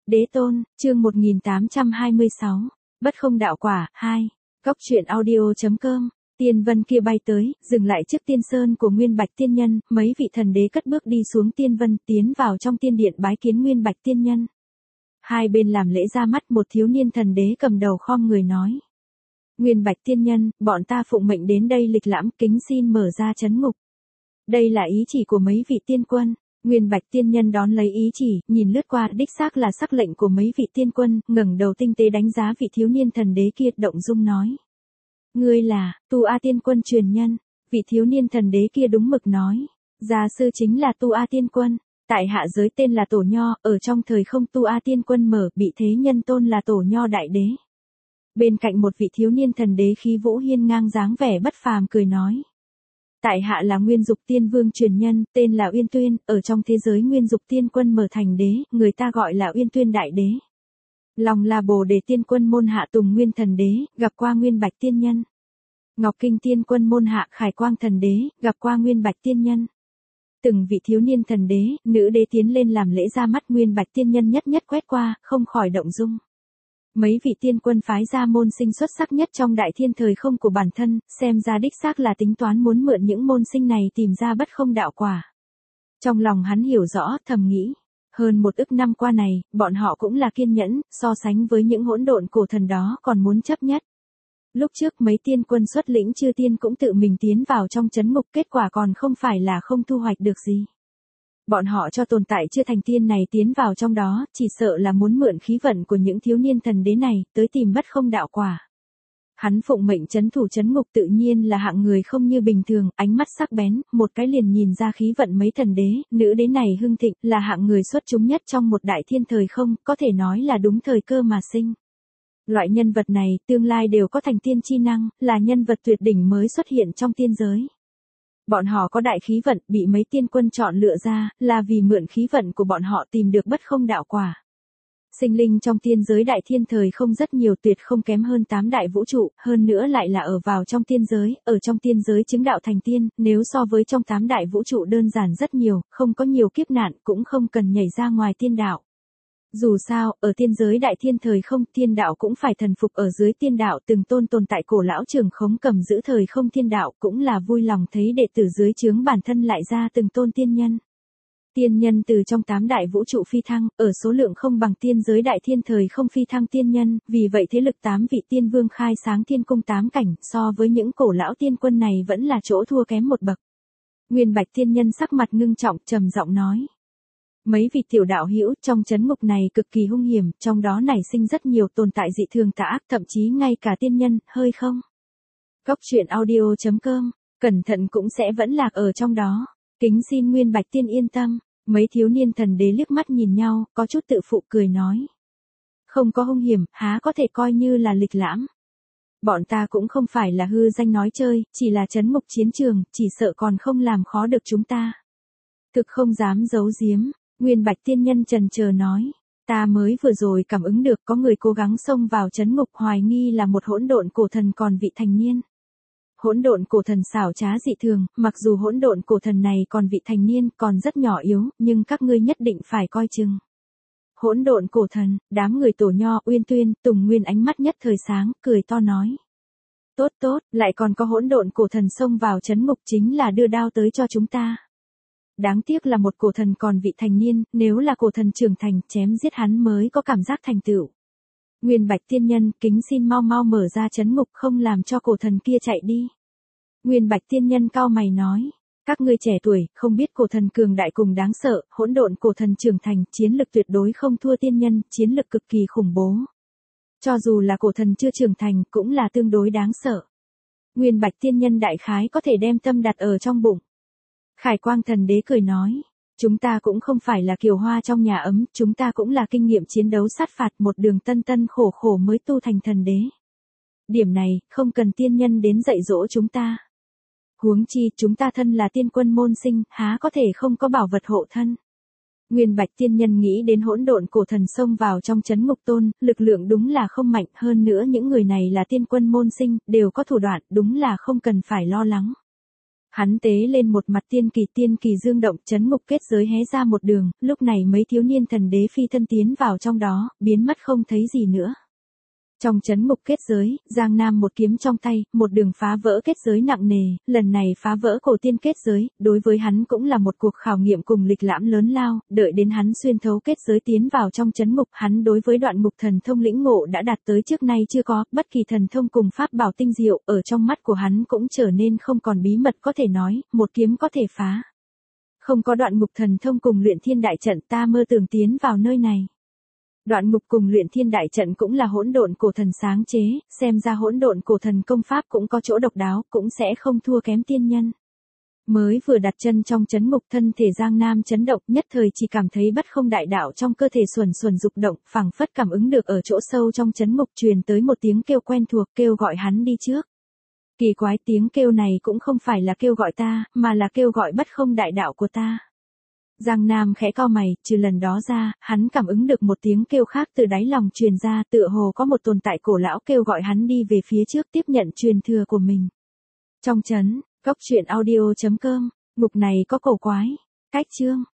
Đế tôn, chương 1826. Bất không đạo quả, 2. Góc truyện audio.com. Tiên vân kia bay tới, dừng lại trước tiên sơn của Nguyên Bạch Tiên Nhân, mấy vị thần đế cất bước đi xuống tiên vân, tiến vào trong tiên điện bái kiến Nguyên Bạch Tiên Nhân. Hai bên làm lễ ra mắt, một thiếu niên thần đế cầm đầu khom người nói. Nguyên Bạch Tiên Nhân, bọn ta phụng mệnh đến đây lịch lãm, kính xin mở ra trấn ngục. Đây là ý chỉ của mấy vị tiên quân. Nguyên Bạch Tiên Nhân đón lấy ý chỉ, nhìn lướt qua, đích xác là sắc lệnh của mấy vị tiên quân, ngẩng đầu tinh tế đánh giá vị thiếu niên thần đế kia, động dung nói. Ngươi là, Tu A Tiên Quân truyền nhân. Vị thiếu niên thần đế kia đúng mực nói. Gia sư chính là Tu A Tiên Quân. Tại hạ giới tên là Tổ Nho, ở trong thời không Tu A Tiên Quân mở, bị thế nhân tôn là Tổ Nho Đại Đế. Bên cạnh một vị thiếu niên thần đế khí vũ hiên ngang dáng vẻ bất phàm cười nói. Tại hạ là Nguyên Dục Tiên Vương truyền nhân, tên là Uyên Tuyên, ở trong thế giới Nguyên Dục Tiên Quân mở thành đế, người ta gọi là Uyên Tuyên Đại Đế. Lòng là Bồ Đề Tiên Quân môn hạ Tùng Nguyên Thần Đế, gặp qua Nguyên Bạch Tiên Nhân. Ngọc Kinh Tiên Quân môn hạ Khải Quang Thần Đế, gặp qua Nguyên Bạch Tiên Nhân. Từng vị thiếu niên thần đế, nữ đế tiến lên làm lễ ra mắt, Nguyên Bạch Tiên Nhân nhất nhất quét qua, không khỏi động dung. Mấy vị tiên quân phái ra môn sinh xuất sắc nhất trong đại thiên thời không của bản thân, xem ra đích xác là tính toán muốn mượn những môn sinh này tìm ra bất không đạo quả. Trong lòng hắn hiểu rõ, thầm nghĩ. Hơn 1 ức năm qua này, bọn họ cũng là kiên nhẫn, so sánh với những hỗn độn cổ thần đó còn muốn chấp nhất. Lúc trước mấy tiên quân xuất lĩnh chư tiên cũng tự mình tiến vào trong trấn ngục, kết quả còn không phải là không thu hoạch được gì. Bọn họ cho tồn tại chưa thành tiên này tiến vào trong đó, chỉ sợ là muốn mượn khí vận của những thiếu niên thần đế này, tới tìm bất không đạo quả. Hắn phụng mệnh trấn thủ trấn ngục tự nhiên là hạng người không như bình thường, ánh mắt sắc bén, một cái liền nhìn ra khí vận mấy thần đế, nữ đế này hưng thịnh, là hạng người xuất chúng nhất trong một đại thiên thời không, có thể nói là đúng thời cơ mà sinh. Loại nhân vật này, tương lai đều có thành tiên chi năng, là nhân vật tuyệt đỉnh mới xuất hiện trong tiên giới. Bọn họ có đại khí vận, bị mấy tiên quân chọn lựa ra, là vì mượn khí vận của bọn họ tìm được bất không đạo quả. Sinh linh trong tiên giới đại thiên thời không rất nhiều, tuyệt không kém hơn 8 đại vũ trụ, hơn nữa lại là ở vào trong tiên giới, ở trong tiên giới chứng đạo thành tiên, nếu so với trong 8 đại vũ trụ đơn giản rất nhiều, không có nhiều kiếp nạn, cũng không cần nhảy ra ngoài tiên đạo. Dù sao, ở tiên giới đại thiên thời không, thiên đạo cũng phải thần phục ở dưới tiên đạo, từng tôn tồn tại cổ lão trường khống cầm giữ thời không thiên đạo, cũng là vui lòng thấy đệ tử dưới trướng bản thân lại ra từng tôn tiên nhân. Tiên nhân từ trong 8 đại vũ trụ phi thăng, ở số lượng không bằng tiên giới đại thiên thời không phi thăng tiên nhân, vì vậy thế lực 8 vị tiên vương khai sáng thiên cung 8 cảnh, so với những cổ lão tiên quân này vẫn là chỗ thua kém một bậc. Nguyên Bạch Tiên Nhân sắc mặt ngưng trọng, trầm giọng nói. Mấy vị tiểu đạo hữu trong trấn ngục này cực kỳ hung hiểm, trong đó nảy sinh rất nhiều tồn tại dị thường tà ác, thậm chí ngay cả tiên nhân, hơi không. Góc truyện audio.com, cẩn thận cũng sẽ vẫn lạc ở trong đó. Kính xin Nguyên Bạch Tiên yên tâm. Mấy thiếu niên thần đế liếc mắt nhìn nhau, có chút tự phụ cười nói. Không có hung hiểm, há có thể coi như là lịch lãm. Bọn ta cũng không phải là hư danh nói chơi, chỉ là trấn ngục chiến trường, chỉ sợ còn không làm khó được chúng ta. Thực không dám giấu giếm, Nguyên Bạch Tiên Nhân chần chờ nói. Ta mới vừa rồi cảm ứng được có người cố gắng xông vào trấn ngục, hoài nghi là một hỗn độn cổ thần còn vị thành niên. Hỗn độn cổ thần xảo trá dị thường, mặc dù hỗn độn cổ thần này còn vị thành niên, còn rất nhỏ yếu, nhưng các ngươi nhất định phải coi chừng. Hỗn độn cổ thần, đám người Tổ Nho, Uyên Tuyên, Tùng Nguyên ánh mắt nhất thời sáng, cười to nói. Tốt tốt, lại còn có hỗn độn cổ thần xông vào trấn ngục, chính là đưa đao tới cho chúng ta. Đáng tiếc là một cổ thần còn vị thành niên, nếu là cổ thần trưởng thành, chém giết hắn mới có cảm giác thành tựu. Nguyên Bạch Tiên Nhân, kính xin mau mau mở ra trấn ngục, không làm cho cổ thần kia chạy đi. Nguyên Bạch Tiên Nhân cau mày nói, các ngươi trẻ tuổi, không biết cổ thần cường đại cùng đáng sợ, hỗn độn cổ thần trưởng thành, chiến lực tuyệt đối không thua tiên nhân, chiến lực cực kỳ khủng bố. Cho dù là cổ thần chưa trưởng thành, cũng là tương đối đáng sợ. Nguyên Bạch Tiên Nhân đại khái có thể đem tâm đặt ở trong bụng. Khải Quang Thần Đế cười nói. Chúng ta cũng không phải là kiều hoa trong nhà ấm, chúng ta cũng là kinh nghiệm chiến đấu sát phạt, một đường tân tân khổ khổ mới tu thành thần đế. Điểm này, không cần tiên nhân đến dạy dỗ chúng ta. Huống chi, chúng ta thân là tiên quân môn sinh, há có thể không có bảo vật hộ thân. Nguyên Bạch Tiên Nhân nghĩ đến hỗn độn cổ thần xông vào trong trấn ngục tôn, lực lượng đúng là không mạnh, hơn nữa những người này là tiên quân môn sinh, đều có thủ đoạn, đúng là không cần phải lo lắng. Hắn tế lên một mặt tiên kỳ dương động, chấn ngục kết giới hé ra một đường, lúc này mấy thiếu niên thần đế phi thân tiến vào trong đó, biến mất không thấy gì nữa. Trong chấn ngục kết giới, Giang Nam một kiếm trong tay, một đường phá vỡ kết giới nặng nề, lần này phá vỡ cổ tiên kết giới, đối với hắn cũng là một cuộc khảo nghiệm cùng lịch lãm lớn lao, đợi đến hắn xuyên thấu kết giới tiến vào trong chấn ngục, hắn đối với đoạn ngục thần thông lĩnh ngộ đã đạt tới trước nay chưa có, bất kỳ thần thông cùng pháp bảo tinh diệu, ở trong mắt của hắn cũng trở nên không còn bí mật có thể nói, một kiếm có thể phá. Không có đoạn ngục thần thông cùng luyện thiên đại trận ta mơ tưởng tiến vào nơi này. Đoạn ngục cùng luyện thiên đại trận cũng là hỗn độn cổ thần sáng chế, xem ra hỗn độn cổ thần công pháp cũng có chỗ độc đáo, cũng sẽ không thua kém tiên nhân. Mới vừa đặt chân trong chấn ngục, thân thể Giang Nam chấn động, nhất thời chỉ cảm thấy bất không đại đạo trong cơ thể xuẩn xuẩn dục động, phảng phất cảm ứng được ở chỗ sâu trong chấn ngục truyền tới một tiếng kêu quen thuộc, kêu gọi hắn đi trước. Kỳ quái, tiếng kêu này cũng không phải là kêu gọi ta, mà là kêu gọi bất không đại đạo của ta. Giang Nam khẽ cau mày, trừ lần đó ra, hắn cảm ứng được một tiếng kêu khác từ đáy lòng truyền ra, tựa hồ có một tồn tại cổ lão kêu gọi hắn đi về phía trước tiếp nhận truyền thừa của mình. Trong trấn, cốc truyện audio.com, mục này có cổ quái. Cách chương.